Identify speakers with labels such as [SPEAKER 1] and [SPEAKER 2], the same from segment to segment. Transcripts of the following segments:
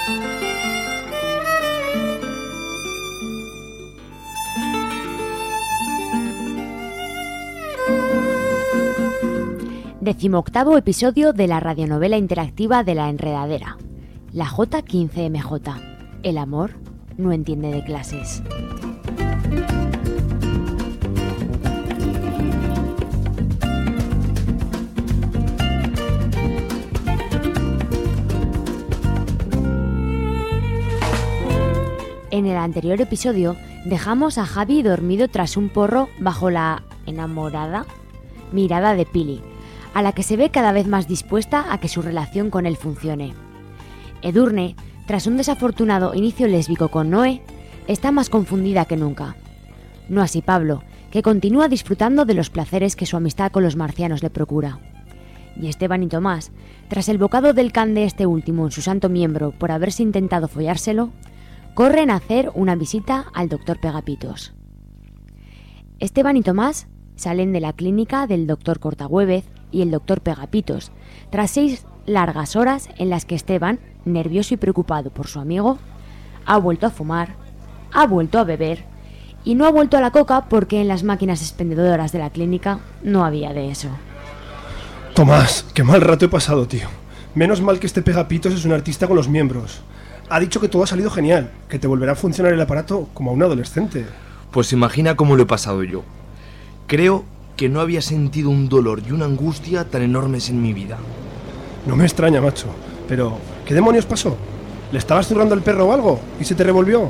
[SPEAKER 1] Decimoctavo episodio de la radionovela interactiva de La Enredadera. La J15MJ. El amor no entiende de clases. En el anterior episodio dejamos a Javi dormido tras un porro bajo la enamorada mirada de Pili, a la que se ve cada vez más dispuesta a que su relación con él funcione. Edurne, tras un desafortunado inicio lésbico con Noé, está más confundida que nunca. No así Pablo, que continúa disfrutando de los placeres que su amistad con los marcianos le procura. Y Esteban y Tomás, tras el bocado del can de este último en su santo miembro por haberse intentado follárselo, corren a hacer una visita al doctor Pegapitos. Esteban y Tomás salen de la clínica del doctor Cortagüévez y el doctor Pegapitos, tras 6 largas horas en las que Esteban, nervioso y preocupado por su amigo, ha vuelto a fumar, ha vuelto a beber y no ha vuelto a la coca porque en las máquinas expendedoras de la clínica no había de eso.
[SPEAKER 2] Tomás, qué mal rato he pasado, tío. Menos mal que este Pegapitos es un artista con los miembros. Ha dicho que todo ha salido genial, que te volverá a funcionar el aparato como a un adolescente.
[SPEAKER 3] Pues imagina cómo lo he pasado yo. Creo que no había sentido un dolor y una angustia tan enormes en mi vida.
[SPEAKER 2] No me extraña, macho. Pero, ¿qué demonios pasó? ¿Le estabas zurrando el perro o algo? ¿Y se te revolvió?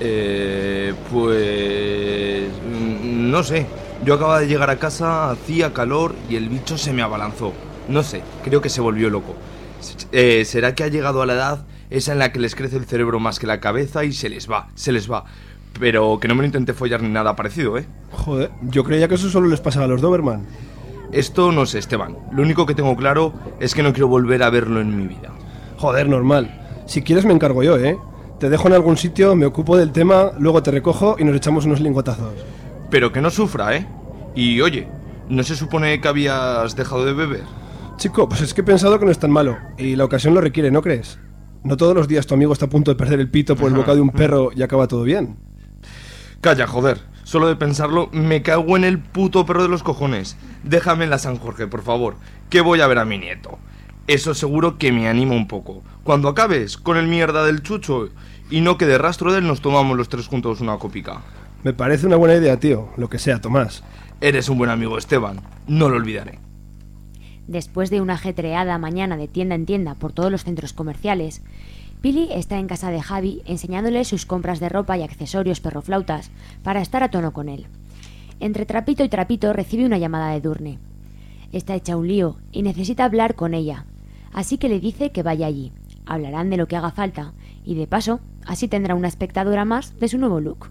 [SPEAKER 3] Pues... no sé. Yo acababa de llegar a casa, hacía calor y el bicho se me abalanzó. No sé, creo que se volvió loco. ¿Será que ha llegado a la edad esa en la que les crece el cerebro más que la cabeza y se les va? Pero que no me lo intenté follar ni nada parecido, ¿eh?
[SPEAKER 2] Joder, yo creía que eso solo les pasaba a los Doberman.
[SPEAKER 3] Esto no sé, Esteban. Lo único que tengo claro es que no quiero volver a verlo en mi vida.
[SPEAKER 2] Joder, normal. Si quieres me encargo yo, ¿eh? Te dejo en algún sitio, me ocupo del tema, luego te recojo y nos echamos unos lingotazos.
[SPEAKER 3] Pero que no sufra, ¿eh? Y oye, ¿no se supone que habías dejado de beber?
[SPEAKER 2] Chico, pues es que he pensado que no es tan malo. Y la ocasión lo requiere, ¿no crees? No todos los días tu amigo está a punto de perder el pito por el bocado de un perro y acaba todo bien.
[SPEAKER 3] Calla, joder. Solo de pensarlo me cago en el puto perro de los cojones. Déjame en la San Jorge, por favor, que voy a ver a mi nieto. Eso seguro que me anima un poco. Cuando acabes con el mierda del chucho y no quede rastro de él, nos tomamos los 3 juntos una copica.
[SPEAKER 2] Me parece una buena idea, tío. Lo que sea, Tomás.
[SPEAKER 3] Eres un buen amigo, Esteban. No lo olvidaré.
[SPEAKER 1] Después de una ajetreada mañana de tienda en tienda por todos los centros comerciales, Pili está en casa de Javi enseñándole sus compras de ropa y accesorios perroflautas para estar a tono con él. Entre trapito y trapito recibe una llamada de Edurne. Está hecha un lío y necesita hablar con ella, así que le dice que vaya allí. Hablarán de lo que haga falta y de paso así tendrá una espectadora más de su nuevo look.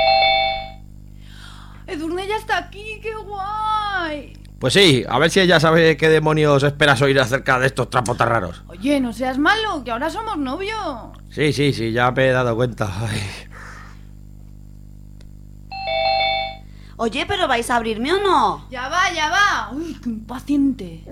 [SPEAKER 4] Edurne ya está aquí, qué guay.
[SPEAKER 5] Pues sí, a ver si ella sabe qué demonios esperas oír acerca de estos trapos tan raros.
[SPEAKER 4] Oye, no seas malo, que ahora somos novios.
[SPEAKER 5] Sí, ya me he dado cuenta. Ay.
[SPEAKER 6] Oye, ¿pero vais a abrirme o no?
[SPEAKER 4] Ya va. Uy, qué impaciente.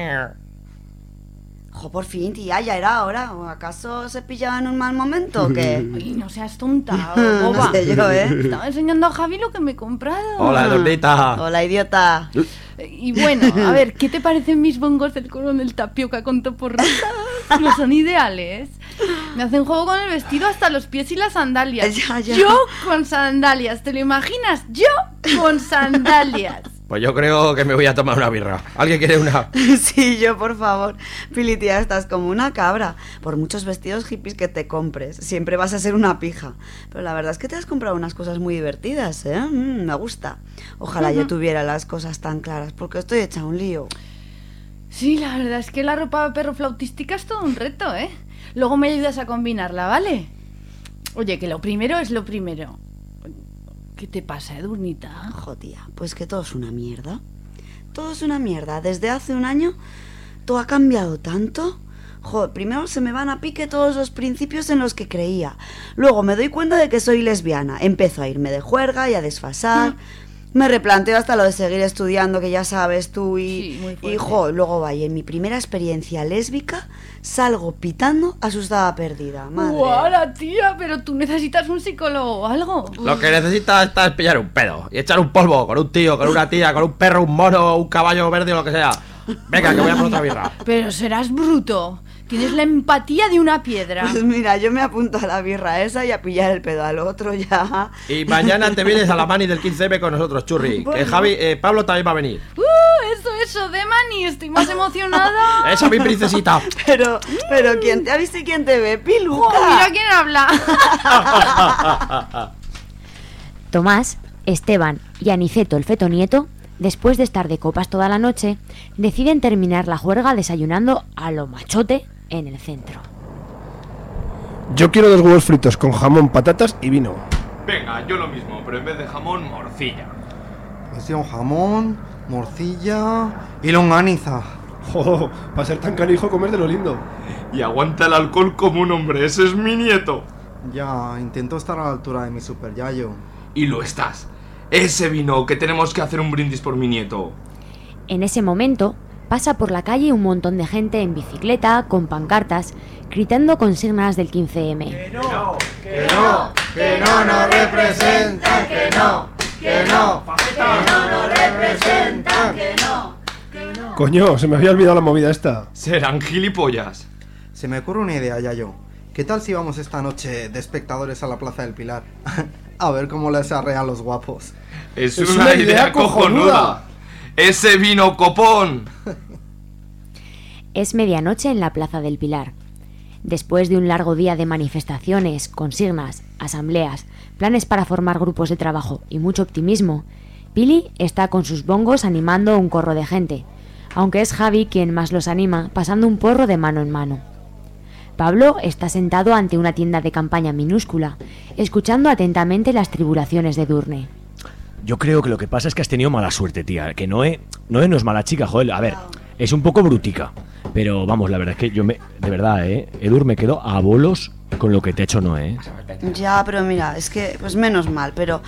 [SPEAKER 6] Jo, por fin, tía, ya era hora. ¿O acaso se pillaba en un mal momento o qué?
[SPEAKER 4] Ay, no seas tonta, boba.
[SPEAKER 6] No sé yo, ¿eh?
[SPEAKER 4] Estaba enseñando a Javi lo que me he comprado.
[SPEAKER 5] Hola, Edurnita.
[SPEAKER 6] Hola, idiota.
[SPEAKER 4] Y bueno, a ver, ¿qué te parecen mis bongos del coronel Tapioca con toporritas? No son ideales. Me hacen juego con el vestido hasta los pies y las sandalias.
[SPEAKER 6] Ya.
[SPEAKER 4] Yo con sandalias, ¿te lo imaginas? Yo con sandalias.
[SPEAKER 5] Pues yo creo que me voy a tomar una birra. ¿Alguien quiere una?
[SPEAKER 6] Sí, yo, por favor. Pili, tía, estás como una cabra. Por muchos vestidos hippies que te compres, siempre vas a ser una pija. Pero la verdad es que te has comprado unas cosas muy divertidas, ¿eh? Me gusta. Ojalá yo tuviera las cosas tan claras, porque estoy hecha un lío.
[SPEAKER 4] Sí, la verdad es que la ropa perroflautística es todo un reto, ¿eh? Luego me ayudas a combinarla, ¿vale? Oye, que lo primero es lo primero. ¿Qué te pasa, Edurnita?
[SPEAKER 6] Jo, tía, pues que todo es una mierda. Todo es una mierda. Desde hace un año todo ha cambiado tanto. Jo, primero se me van a pique todos los principios en los que creía. Luego me doy cuenta de que soy lesbiana. Empiezo a irme de juerga y a desfasar. Me replanteo hasta lo de seguir estudiando, que ya sabes tú,
[SPEAKER 4] Sí, muy fuerte.
[SPEAKER 6] hijo, luego vaya, en mi primera experiencia lésbica salgo pitando asustada perdida, madre.
[SPEAKER 4] ¡Guau, tía! Pero tú necesitas un psicólogo o algo.
[SPEAKER 5] Lo que necesitas es pillar un pedo y echar un polvo con un tío, con una tía, con un perro, un mono, un caballo verde o lo que sea. Venga, que voy a por otra birra.
[SPEAKER 4] Pero serás bruto. Tienes la empatía de una piedra.
[SPEAKER 6] Pues mira, yo me apunto a la birra esa y a pillar el pedo al otro ya.
[SPEAKER 5] Y mañana te vienes a la mani del 15M con nosotros, churri. Que Javi, Pablo también va a venir.
[SPEAKER 4] Eso, de Mani, estoy más emocionada.
[SPEAKER 5] Esa mi princesita.
[SPEAKER 6] Pero ¿quién te ha visto y quién te ve, Piluca?
[SPEAKER 4] ¡Oh, mira quién habla!
[SPEAKER 1] Tomás, Esteban y Aniceto el feto nieto, después de estar de copas toda la noche, deciden terminar la juerga desayunando a lo machote en el centro.
[SPEAKER 2] Yo quiero 2 huevos fritos con jamón, patatas y vino.
[SPEAKER 3] Venga, yo lo mismo, pero en vez de jamón, morcilla.
[SPEAKER 7] Pues yo jamón, morcilla y longaniza.
[SPEAKER 2] Oh, para ser tan canijo comer de lo lindo.
[SPEAKER 3] Y aguanta el alcohol como un hombre, ese es mi nieto.
[SPEAKER 7] Ya, intento estar a la altura de mi super yayo.
[SPEAKER 3] Y lo estás. Ese vino, que tenemos que hacer un brindis por mi nieto.
[SPEAKER 1] En ese momento, pasa por la calle un montón de gente en bicicleta, con pancartas, gritando consignas del 15M.
[SPEAKER 7] Que no nos representan, que no nos representan, que no.
[SPEAKER 2] Coño, se me había olvidado la movida esta.
[SPEAKER 3] Serán gilipollas.
[SPEAKER 7] Se me ocurre una idea, yayo. ¿Qué tal si vamos esta noche de espectadores a la Plaza del Pilar? A ver cómo les arrean los guapos.
[SPEAKER 3] Es una idea cojonuda. Ese vino copón.
[SPEAKER 1] Es medianoche en la Plaza del Pilar. Después de un largo día de manifestaciones, consignas, asambleas, planes para formar grupos de trabajo y mucho optimismo, Pili está con sus bongos animando un corro de gente, aunque es Javi quien más los anima, pasando un porro de mano en mano. Pablo está sentado ante una tienda de campaña minúscula, escuchando atentamente las tribulaciones de Edurne.
[SPEAKER 8] Yo creo que lo que pasa es que has tenido mala suerte, tía. Que Noé no es mala chica, joder. A ver, es un poco brutica. Pero vamos, la verdad es que de verdad, Edur, me quedo a bolos con lo que te ha hecho Noé.
[SPEAKER 6] Ya, pero mira, es que, pues menos mal, pero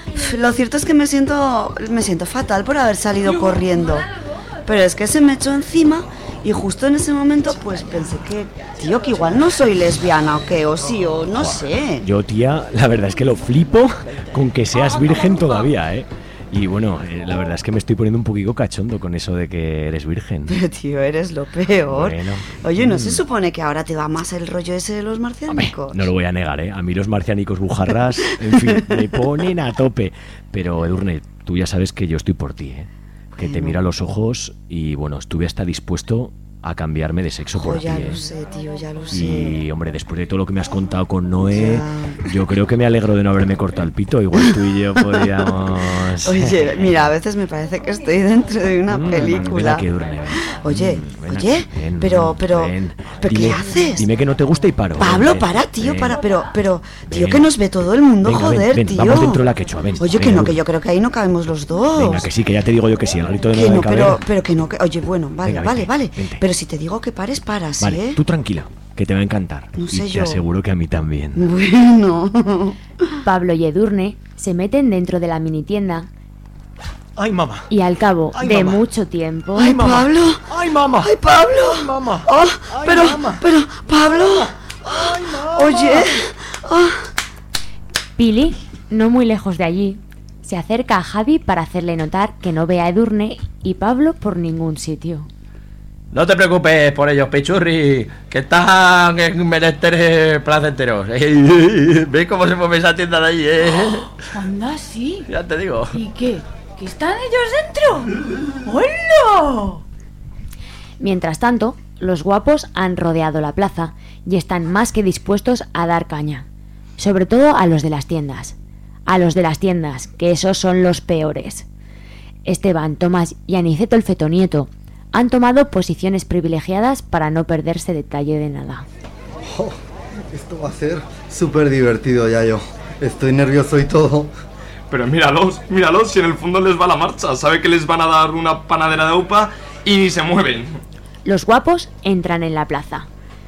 [SPEAKER 6] lo cierto es que me siento fatal por haber salido corriendo. Pero es que se me echó encima y justo en ese momento pues pensé que, tío, que igual no soy lesbiana o qué, o sí, o no sé.
[SPEAKER 8] Yo, tía, la verdad es que lo flipo con que seas virgen todavía, Y bueno, la verdad es que me estoy poniendo un poquito cachondo con eso de que eres virgen.
[SPEAKER 6] Pero tío, eres lo peor.
[SPEAKER 8] Bueno.
[SPEAKER 6] Oye, ¿no se supone que ahora te va más el rollo ese de los
[SPEAKER 8] Hombre,
[SPEAKER 6] marcianicos?
[SPEAKER 8] no lo voy a negar, A mí los marcianicos bujarras, en fin, me ponen a tope. Pero, Edurne, tú ya sabes que yo estoy por ti, Que te miro a los ojos y, bueno, estuve hasta dispuesto a cambiarme de sexo por ti.
[SPEAKER 6] Ya lo sé, tío, ya lo sé.
[SPEAKER 8] Y, hombre, después de todo lo que me has contado con Noé, yo creo que me alegro de no haberme cortado el pito. Igual tú y yo podíamos...
[SPEAKER 6] Oye, mira, a veces me parece que estoy dentro de una película.
[SPEAKER 8] Ven aquí, Edurne, ven.
[SPEAKER 6] Oye,
[SPEAKER 8] Ven
[SPEAKER 6] oye,
[SPEAKER 8] aquí, ven,
[SPEAKER 6] pero,
[SPEAKER 8] ven.
[SPEAKER 6] ¿qué haces?
[SPEAKER 8] Dime que no te gusta y paro.
[SPEAKER 6] Pablo,
[SPEAKER 8] Ven,
[SPEAKER 6] para, tío,
[SPEAKER 8] ven.
[SPEAKER 6] para, pero, tío,
[SPEAKER 8] Ven.
[SPEAKER 6] que nos ve todo el mundo,
[SPEAKER 8] Venga,
[SPEAKER 6] joder,
[SPEAKER 8] ven,
[SPEAKER 6] tío.
[SPEAKER 8] vamos dentro de la quechua, ven.
[SPEAKER 6] Oye,
[SPEAKER 8] ven,
[SPEAKER 6] que no,
[SPEAKER 8] Edur.
[SPEAKER 6] que yo creo que ahí no cabemos los dos.
[SPEAKER 8] Venga, que sí, que ya te digo yo que sí, el grito de no
[SPEAKER 6] Que
[SPEAKER 8] debe
[SPEAKER 6] no,
[SPEAKER 8] caber.
[SPEAKER 6] pero que no, que... Oye, bueno, vale,
[SPEAKER 8] Venga,
[SPEAKER 6] vale,
[SPEAKER 8] vente,
[SPEAKER 6] vale.
[SPEAKER 8] vente.
[SPEAKER 6] Pero si te digo que pares, paras,
[SPEAKER 8] Vale, tú tranquila, que te va a encantar.
[SPEAKER 6] No sé
[SPEAKER 8] y
[SPEAKER 6] yo.
[SPEAKER 8] te aseguro que a mí también.
[SPEAKER 6] Bueno.
[SPEAKER 1] Pablo y Edurne se meten dentro de la mini tienda
[SPEAKER 8] ¡Ay, mamá!
[SPEAKER 1] y al cabo
[SPEAKER 8] Ay,
[SPEAKER 1] de
[SPEAKER 8] mamá.
[SPEAKER 1] mucho tiempo...
[SPEAKER 6] ¡Ay, Pablo!
[SPEAKER 8] ¡Ay, mamá!
[SPEAKER 6] ¡Ay, Pablo!
[SPEAKER 8] ¡Ay, mamá!
[SPEAKER 6] Oh,
[SPEAKER 8] Ay,
[SPEAKER 6] pero,
[SPEAKER 8] mamá.
[SPEAKER 6] Pablo.
[SPEAKER 8] ¡Ay, mamá!
[SPEAKER 6] Oye. Ah.
[SPEAKER 1] Pili, no muy lejos de allí, se acerca a Javi para hacerle notar que no ve a Edurne y Pablo por ningún sitio.
[SPEAKER 5] No te preocupes por ellos, pichurri, que están en menesteres placenteros. ¿Ves cómo se mueve esa tienda de ahí,
[SPEAKER 4] Anda, sí.
[SPEAKER 5] Ya te digo.
[SPEAKER 4] ¿Y qué? ¿Que están ellos dentro? ¡Hola!
[SPEAKER 1] Mientras tanto, los guapos han rodeado la plaza y están más que dispuestos a dar caña. Sobre todo a los de las tiendas. A los de las tiendas, que esos son los peores. Esteban, Tomás y Aniceto el feto nieto han tomado posiciones privilegiadas para no perderse detalle de nada.
[SPEAKER 7] Oh, esto va a ser súper divertido, yayo. Estoy nervioso y todo.
[SPEAKER 3] Pero míralos, si en el fondo les va la marcha. Sabe que les van a dar una panadera de upa y ni se mueven.
[SPEAKER 1] Los guapos entran en la plaza.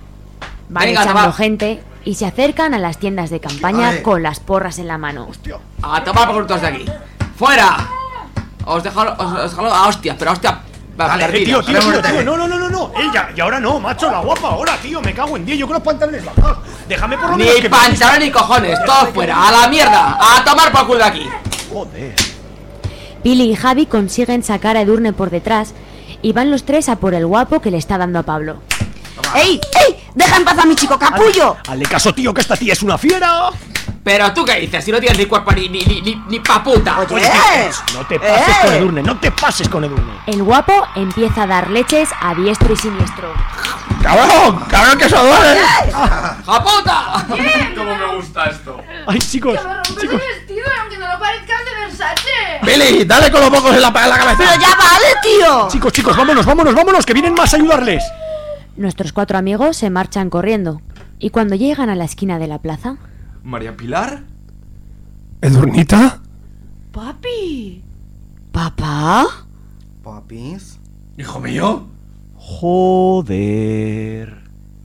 [SPEAKER 1] Van
[SPEAKER 5] Venga,
[SPEAKER 1] echando
[SPEAKER 5] chaval.
[SPEAKER 1] gente y se acercan a las tiendas de campaña
[SPEAKER 7] Ay.
[SPEAKER 1] con las porras en la mano.
[SPEAKER 5] A tomar por todos de aquí. ¡Fuera!
[SPEAKER 9] os dejo a hostias, pero hostia.
[SPEAKER 2] Vale,
[SPEAKER 9] perdidos.
[SPEAKER 2] tío, no. Ella, y ahora no, macho, la guapa ahora, tío, me cago en 10, yo con los pantalones bajados. Déjame por lo menos
[SPEAKER 9] Ni pantalón ni cojones, todo fuera, a la mierda, a tomar por culo de aquí.
[SPEAKER 2] Joder.
[SPEAKER 1] Pili y Javi consiguen sacar a Edurne por detrás y van los tres a por el guapo que le está dando a Pablo.
[SPEAKER 6] ¡Ey! ¡Deja en paz a mi chico capullo!
[SPEAKER 2] Hazle caso, tío, que esta tía es una fiera.
[SPEAKER 9] Pero tú qué dices, si no tienes ni cuerpo ni pa' puta.
[SPEAKER 6] Oye,
[SPEAKER 2] No te pases con Edurne, no te pases con Edurne.
[SPEAKER 1] El guapo empieza a dar leches a diestro y siniestro.
[SPEAKER 5] ¡Cabrón, que eso duele!
[SPEAKER 9] ¡Ja puta!
[SPEAKER 3] ¿Cómo me gusta esto?
[SPEAKER 2] Ay, chicos,
[SPEAKER 4] ¡Que me rompes el vestido, aunque no lo parezca el de Versace!
[SPEAKER 5] ¡Billy, dale con los mocos en la cabeza!
[SPEAKER 6] ¡Pero ya vale, tío!
[SPEAKER 2] Chicos, vámonos, que vienen más a ayudarles.
[SPEAKER 1] Nuestros 4 amigos se marchan corriendo y cuando llegan a la esquina de la plaza...
[SPEAKER 3] ¿María Pilar?
[SPEAKER 2] ¿Edurnita?
[SPEAKER 4] ¡Papi!
[SPEAKER 6] ¿Papá?
[SPEAKER 7] Papis.
[SPEAKER 5] ¡Hijo mío!
[SPEAKER 8] Joder.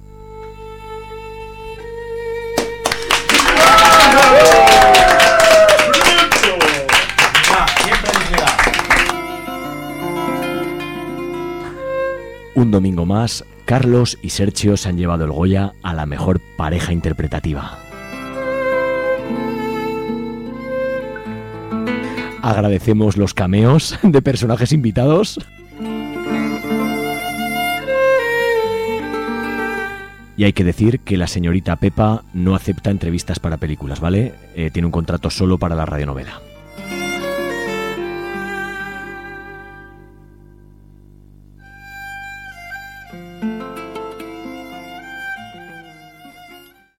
[SPEAKER 8] Un domingo más, Carlos y Sergio se han llevado el Goya a la mejor pareja interpretativa. Agradecemos los cameos de personajes invitados. Y hay que decir que la señorita Pepa no acepta entrevistas para películas, ¿vale? Tiene un contrato solo para la radionovela.